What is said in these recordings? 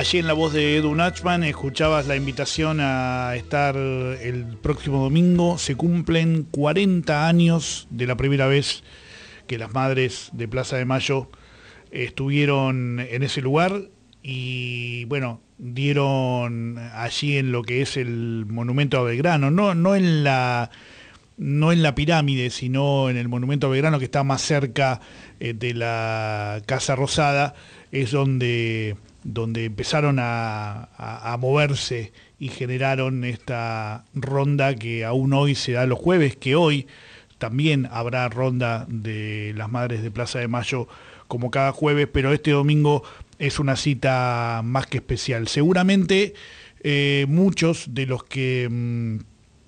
Allí en la voz de Edu Nachman escuchabas la invitación a estar el próximo domingo. Se cumplen 40 años de la primera vez que las madres de Plaza de Mayo estuvieron en ese lugar y bueno, dieron allí en lo que es el monumento a Belgrano, no en la pirámide, sino en el monumento a Belgrano, que está más cerca de la Casa Rosada, es donde empezaron a moverse y generaron esta ronda que aún hoy se da los jueves, que hoy también habrá ronda de las madres de Plaza de Mayo como cada jueves, pero este domingo es una cita más que especial. Seguramente muchos de los que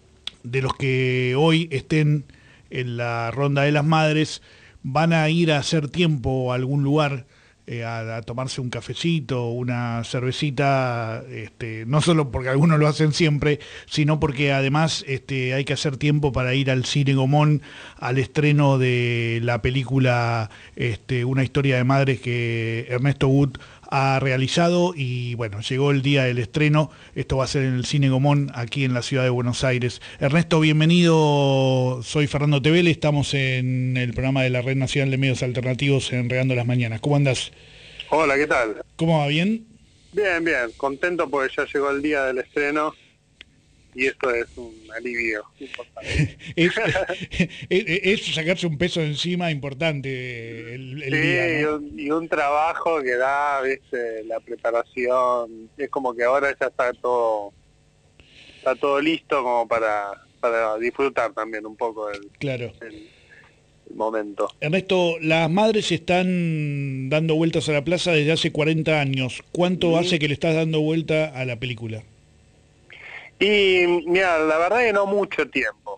hoy estén en la ronda de las madres van a ir a hacer tiempo a algún lugar, a tomarse un cafecito, una cervecita, no solo porque algunos lo hacen siempre, sino porque además hay que hacer tiempo para ir al Cine Gomón al estreno de la película Una historia de madres que Ernesto Wood ha realizado y bueno, llegó el día del estreno. Esto va a ser en el Cine Gomón, aquí en la ciudad de Buenos Aires. Ernesto, bienvenido. Soy Fernando Tevele, estamos en el programa de la Red Nacional de Medios Alternativos Enredando las Mañanas. ¿Cómo andás? Hola, ¿qué tal? ¿Cómo va? ¿Bien? Bien, bien. Contento porque ya llegó el día del estreno y esto es un alivio importante. es sacarse un peso de encima importante el sí, día, ¿no? y un trabajo que da, ¿viste? La preparación. Es como que ahora ya está todo listo como para disfrutar también un poco Claro. el momento. Ernesto, las madres están dando vueltas a la plaza desde hace 40 años. ¿Cuánto hace que le estás dando vuelta a la película? Y mira, la verdad que no mucho tiempo,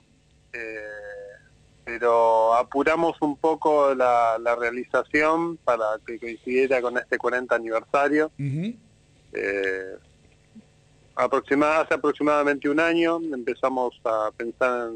pero apuramos un poco la realización para que coincidiera con este 40 aniversario. Uh-huh. Hace aproximadamente un año empezamos a pensar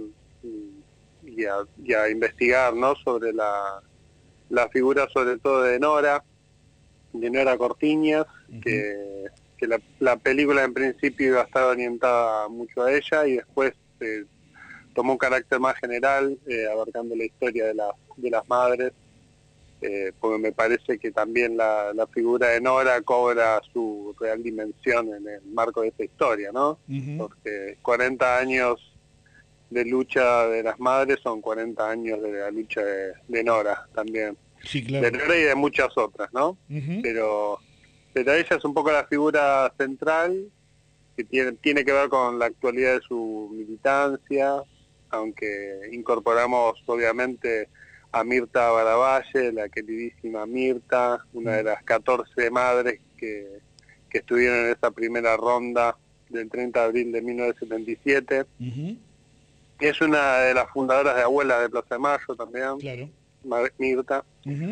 y a investigar, ¿no?, sobre la figura sobre todo de Nora Cortiñas, uh-huh, que la película en principio iba a estar orientada mucho a ella y después tomó un carácter más general, abarcando la historia de las madres, porque me parece que también la figura de Nora cobra su real dimensión en el marco de esta historia, ¿no? Uh-huh. Porque 40 años de lucha de las madres son 40 años de la lucha de Nora también. Sí, claro. De Nora y de muchas otras, ¿no? Uh-huh. Pero ella es un poco la figura central, que tiene que ver con la actualidad de su militancia, aunque incorporamos obviamente a Mirta Baravalle, la queridísima Mirta, una de las 14 madres que estuvieron en esa primera ronda del 30 de abril de 1977. Uh-huh. Es una de las fundadoras de Abuelas de Plaza de Mayo también, claro. Mirta. Uh-huh.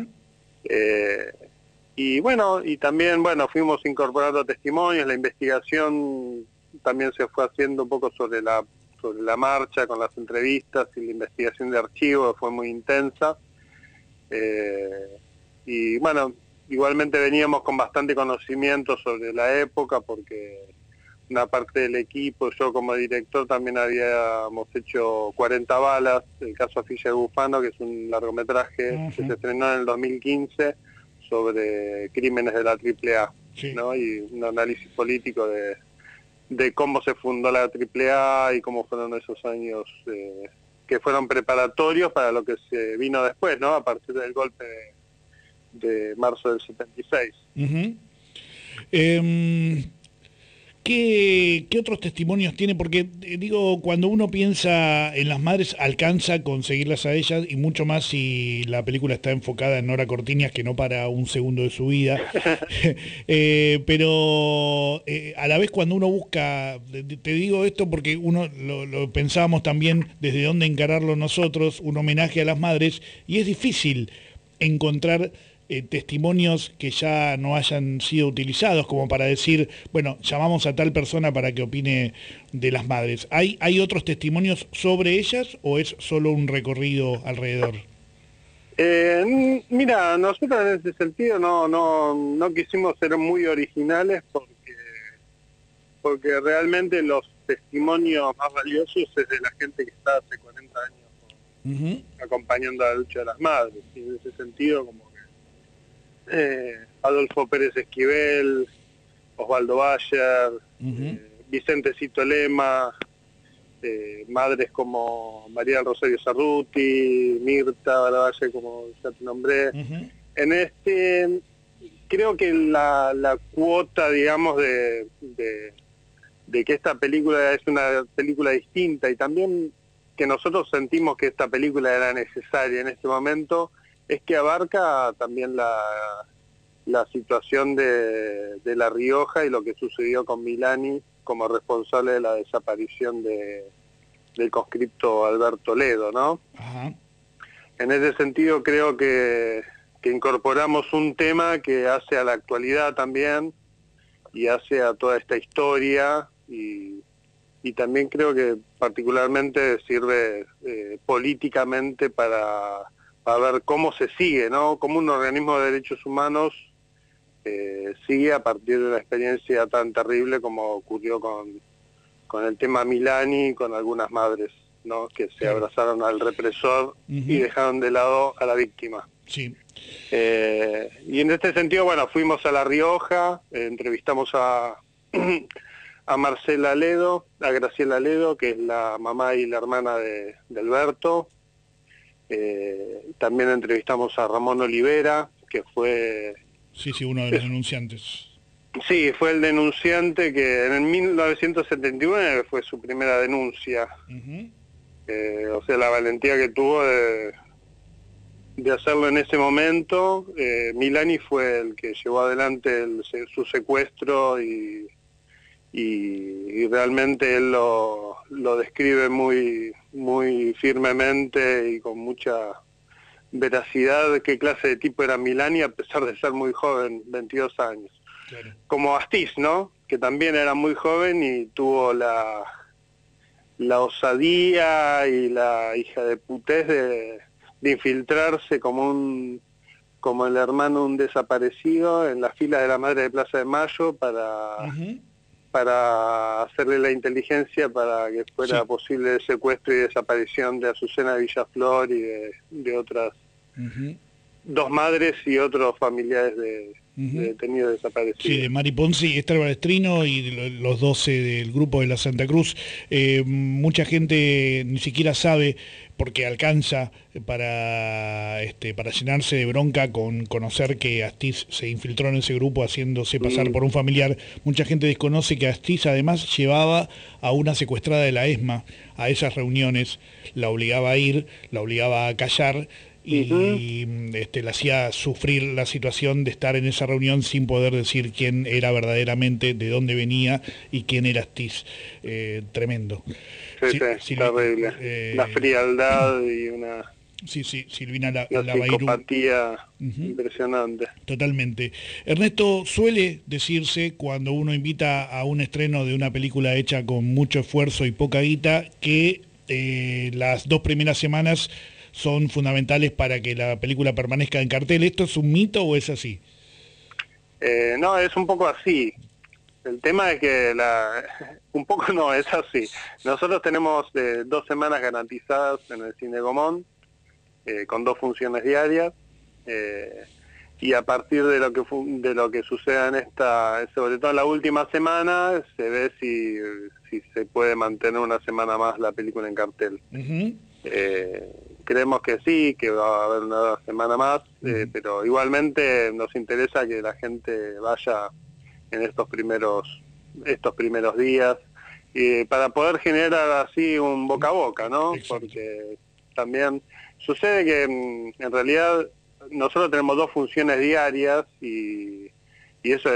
Y bueno, y también, fuimos incorporando testimonios, la investigación también se fue haciendo un poco sobre la marcha, con las entrevistas y la investigación de archivos, fue muy intensa. Y bueno, igualmente veníamos con bastante conocimiento sobre la época, porque una parte del equipo, yo como director también habíamos hecho 40 balas, el caso Afilla de Bufano, que es un largometraje, uh-huh, que se estrenó en el 2015, sobre crímenes de la AAA, sí, ¿no? Y un análisis político de cómo se fundó la AAA y cómo fueron esos años que fueron preparatorios para lo que se vino después, ¿no? A partir del golpe de marzo del 76. Uh-huh. ¿Qué otros testimonios tiene? Porque, digo, cuando uno piensa en las madres, alcanza a conseguirlas a ellas, y mucho más si la película está enfocada en Nora Cortiñas, que no para un segundo de su vida. Pero a la vez cuando uno busca, te digo esto porque uno lo pensábamos también desde dónde encararlo nosotros, un homenaje a las madres, y es difícil encontrar testimonios que ya no hayan sido utilizados, como para decir, bueno, llamamos a tal persona para que opine de las madres. ¿Hay otros testimonios sobre ellas o es solo un recorrido alrededor? Mira, nosotros en ese sentido no quisimos ser muy originales, porque porque realmente los testimonios más valiosos es de la gente que está hace 40 años acompañando a la lucha de las madres, y en ese sentido como que Adolfo Pérez Esquivel, Osvaldo Bayer, Vicente Cito Lema, madres como María del Rosario Cerruti, Mirta Baravalle, como ya te nombré. En este, creo que la cuota, digamos, de que esta película es una película distinta, y también que nosotros sentimos que esta película era necesaria en este momento, es que abarca también la situación de La Rioja y lo que sucedió con Milani como responsable de la desaparición del conscripto Alberto Ledo, ¿no? Ajá. En ese sentido creo que incorporamos un tema que hace a la actualidad también, y hace a toda esta historia, y también creo que particularmente sirve políticamente para ver cómo se sigue, ¿no? Cómo un organismo de derechos humanos sigue a partir de una experiencia tan terrible como ocurrió con el tema Milani, con algunas madres, ¿no? Que se abrazaron al represor y dejaron de lado a la víctima. Sí. Y en este sentido, bueno, fuimos a La Rioja, entrevistamos a Marcela Ledo, a Graciela Ledo, que es la mamá y la hermana de Alberto. También entrevistamos a Ramón Olivera, que fue... Sí, uno de los denunciantes. Sí, fue el denunciante que en 1979 fue su primera denuncia. O sea, la valentía que tuvo de hacerlo en ese momento. Milani fue el que llevó adelante su secuestro, y realmente él lo describe muy, muy firmemente y con mucha veracidad qué clase de tipo era Milani, a pesar de ser muy joven, 22 años. Claro. Como Astiz, ¿no? Que también era muy joven y tuvo la osadía y la hija de putés de infiltrarse como el hermano de un desaparecido en las filas de la Madre de Plaza de Mayo para hacerle la inteligencia para que fuera posible el secuestro y desaparición de Azucena Villaflor y de otras dos madres y otros familiares de detenidos desaparecidos. Sí, de Mari Ponzi, Esther Balestrino y de los 12 del grupo de la Santa Cruz. Mucha gente ni siquiera sabe, porque alcanza para llenarse de bronca con conocer que Astiz se infiltró en ese grupo haciéndose pasar por un familiar. Mucha gente desconoce que Astiz además llevaba a una secuestrada de la ESMA a esas reuniones, la obligaba a ir, la obligaba a callar, y le hacía sufrir la situación de estar en esa reunión sin poder decir quién era verdaderamente, de dónde venía y quién era Astiz. Tremendo. Sí, terrible. La frialdad y una Silvina la psicopatía impresionante. Totalmente. Ernesto, suele decirse cuando uno invita a un estreno de una película hecha con mucho esfuerzo y poca guita, que las 2 primeras semanas son fundamentales para que la película permanezca en cartel. ¿Esto es un mito o es así? No, es un poco así. El tema es que un poco no, es así. Nosotros tenemos 2 semanas garantizadas en el Cine Gomón, con 2 funciones diarias, y a partir de lo que suceda sobre todo en la última semana, se ve si se puede mantener una semana más la película en cartel. Creemos que sí, que va a haber una semana más, pero igualmente nos interesa que la gente vaya en estos primeros días, para poder generar así un boca a boca, ¿no? Exacto. Porque también sucede que en realidad nosotros tenemos 2 funciones diarias, y eso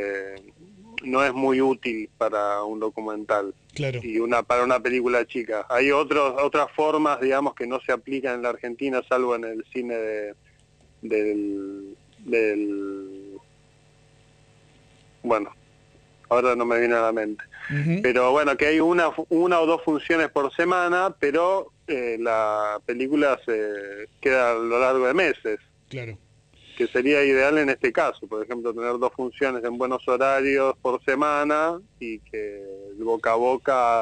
no es muy útil para un documental. Claro. Y para una película chica. Hay otras formas, digamos, que no se aplican en la Argentina, salvo en el cine bueno, ahora no me viene a la mente. Pero bueno, que hay una o 2 funciones por semana, pero la película se queda a lo largo de meses. Claro. que sería ideal en este caso, por ejemplo, tener 2 funciones en buenos horarios por semana y que el boca a boca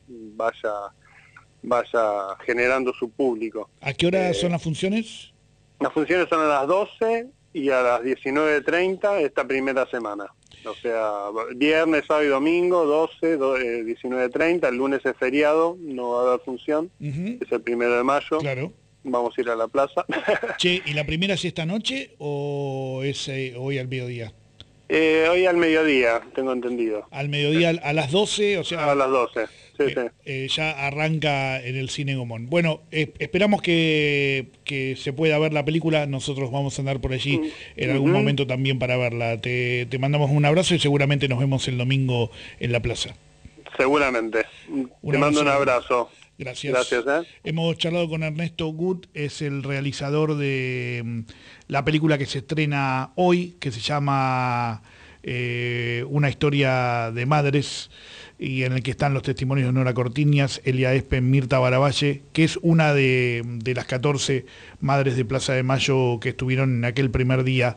vaya generando su público. ¿A qué hora son las funciones? Las funciones son a las 12 y a las 19:30 esta primera semana. O sea, viernes, sábado y domingo, 12, 19:30, el lunes es feriado, no va a haber función, es el 1 de mayo. Claro. Vamos a ir a la plaza. Che, ¿y la primera es esta noche o es hoy al mediodía? Hoy al mediodía, tengo entendido. Al mediodía, a las 12, o sea... A las 12, sí. Ya arranca en el Cine Gomón. Bueno, esperamos que se pueda ver la película, nosotros vamos a andar por allí en algún momento también para verla. Te mandamos un abrazo y seguramente nos vemos el domingo en la plaza. Seguramente. Te mando un abrazo. Gracias. Gracias. Hemos charlado con Ernesto Gut, es el realizador de la película que se estrena hoy, que se llama Una historia de madres, y en el que están los testimonios de Nora Cortiñas, Elia Espen, Mirta Baravalle, que es una de las 14 madres de Plaza de Mayo que estuvieron en aquel primer día.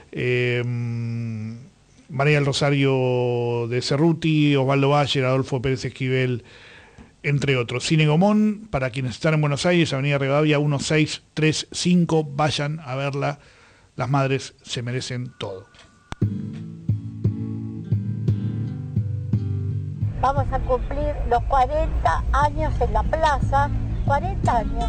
María del Rosario de Cerruti, Osvaldo Bayer, Adolfo Pérez Esquivel, entre otros. Cine Gomón, para quienes están en Buenos Aires, Avenida Rivadavia 1635, vayan a verla. Las madres se merecen todo. Vamos a cumplir los 40 años en la plaza, 40 años.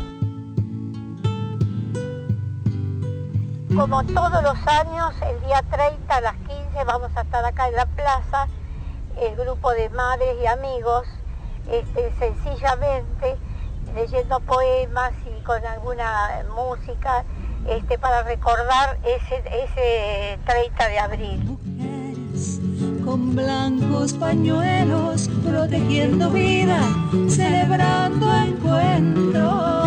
Como todos los años, el día 30 a las 15 vamos a estar acá en la plaza, el grupo de madres y amigos, sencillamente leyendo poemas y con alguna música para recordar ese 30 de abril. Mujeres con blancos pañuelos protegiendo vida, celebrando encuentros.